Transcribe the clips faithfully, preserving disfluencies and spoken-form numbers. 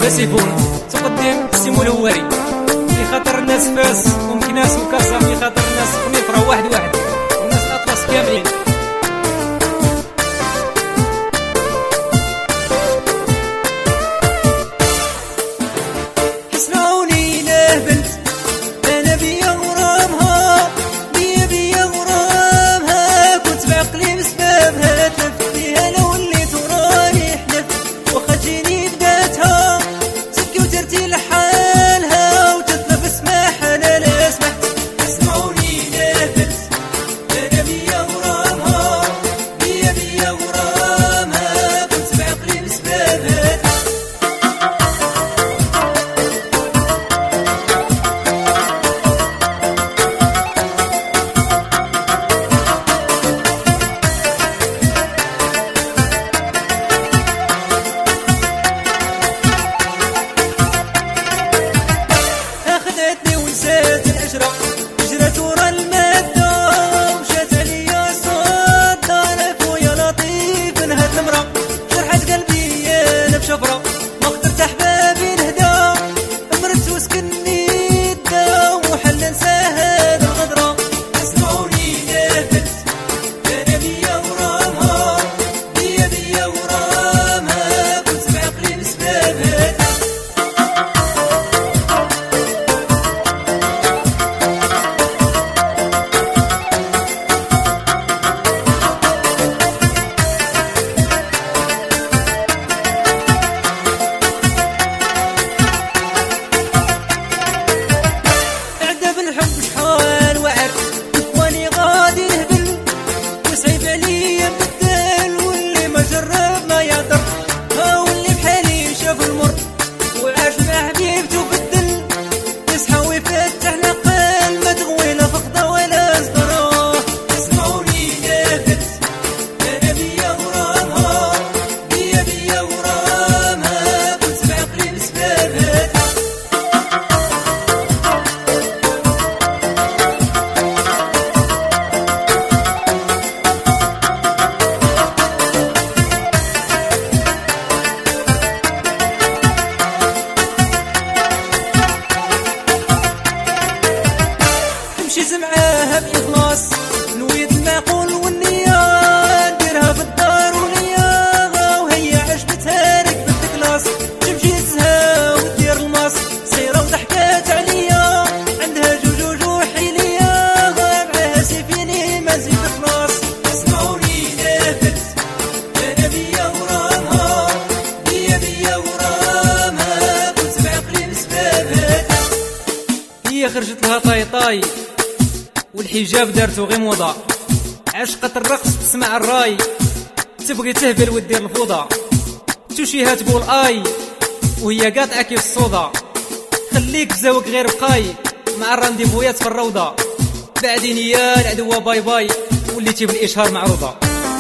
باسيفون تقدم سيمو الهواري لخاطر الناس فاس ومكناس وكازا لخاطر الناس خنيفرة واحد واحد والناس اطلس كاملين. اسمعوني له بنت انا بيا غرامها بيا بيا غرامها كنت بعقلي بسببها تلف فيها لو وليت وراني حلف واخا تجيني بداتها تبكي وترتي لحالها وتطلب اسمح انا لا سمحت. اسمعوني له بنت انا بيا غرامها بيا بيا غرامها كنت بعقلي بسببها اخذتني ونسيت العشرة جرت ورا المادة ومشات عليا صدى انا خويا لطيف انهت المرا جرحت قلبي انا بشفرة ما قدرت احبابي نهدى مرت وسكني الدا وحل ننساها هذا الغدرة. اسمعوني يا بنت انا بيا غرامها بيا بيا غرامها كنت بعقلي بسببها عذاب الحب شحال وعر واني غادي نهبل وصعيب عليا نبدل واللي ما جرب ما يقدر ها واللي بحالي شاف المر وعاش مع حبيبته بدل يصحى ويفتح العقل ما تغوي لا فقده ولا صدره. اسمعوني يا بنت انا بيا غرامها بيا بيا غرامها كنت بعقلي بسببها مشيت معاها بإخلاص نويت المعقول والنية نديرها في الدار ونية وهي عجبتها ركبت كلاس جمجيتها ودير الماس صيرة وضحكات عليا عندها جوجوج وحيلية معاها سيفيني ما نزيد خلاص. اسمعوني يا بنت انا بيا غرامها بيا بيا غرامها كنت بعقلي بسببها هي خرجت لها طاي طاي والحجاب دارتو غير موضة عشقت الرقص تسمع الراي تبغي تهبل ودير الفوضى توشيها تقول اي وهي قاطعة كيف الصودا خليك بزاوك غير بقاي مع الرانديفويات في الروضة بعدين يا العدوة باي باي وليتي بالاشهار معروضة.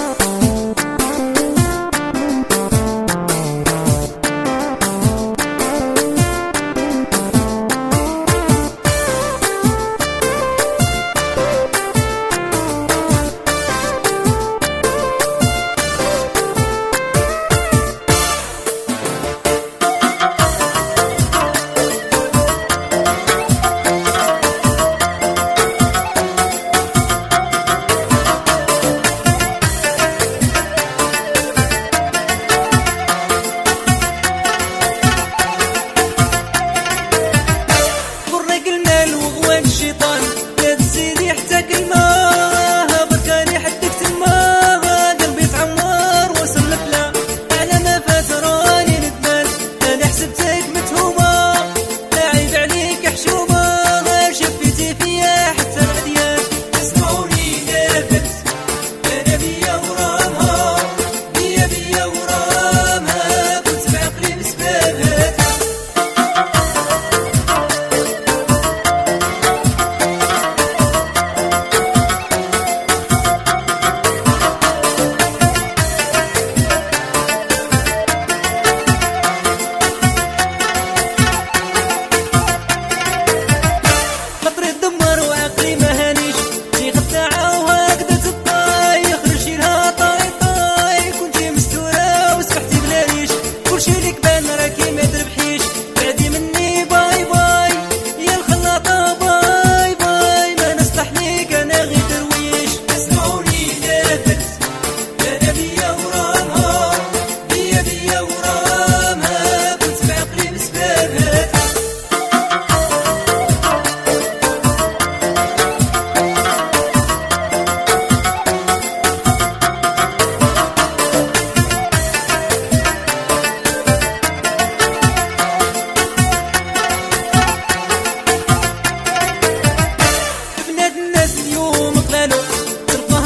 غرق المال وغوان الشيطان لا تزيدي حتى كلمة بركاني حدك تما قلبي تعمر وصل لفلا على ما فات راني ندمان انا حسبتك متهومة لا عيب عليك حشومة شفتي فيا حتى العديان. اسمعوني يا بنت انا بيا غرامها بيا بيا غرامها كنت بعقلي بسببها خطري تدمر وعقلي ما هانيش في قطعة وهكذا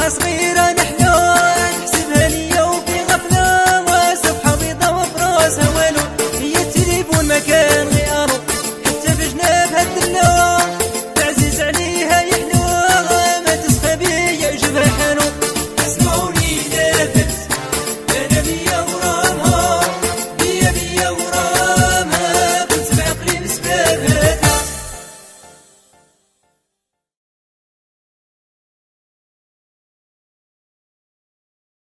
راها صغيرة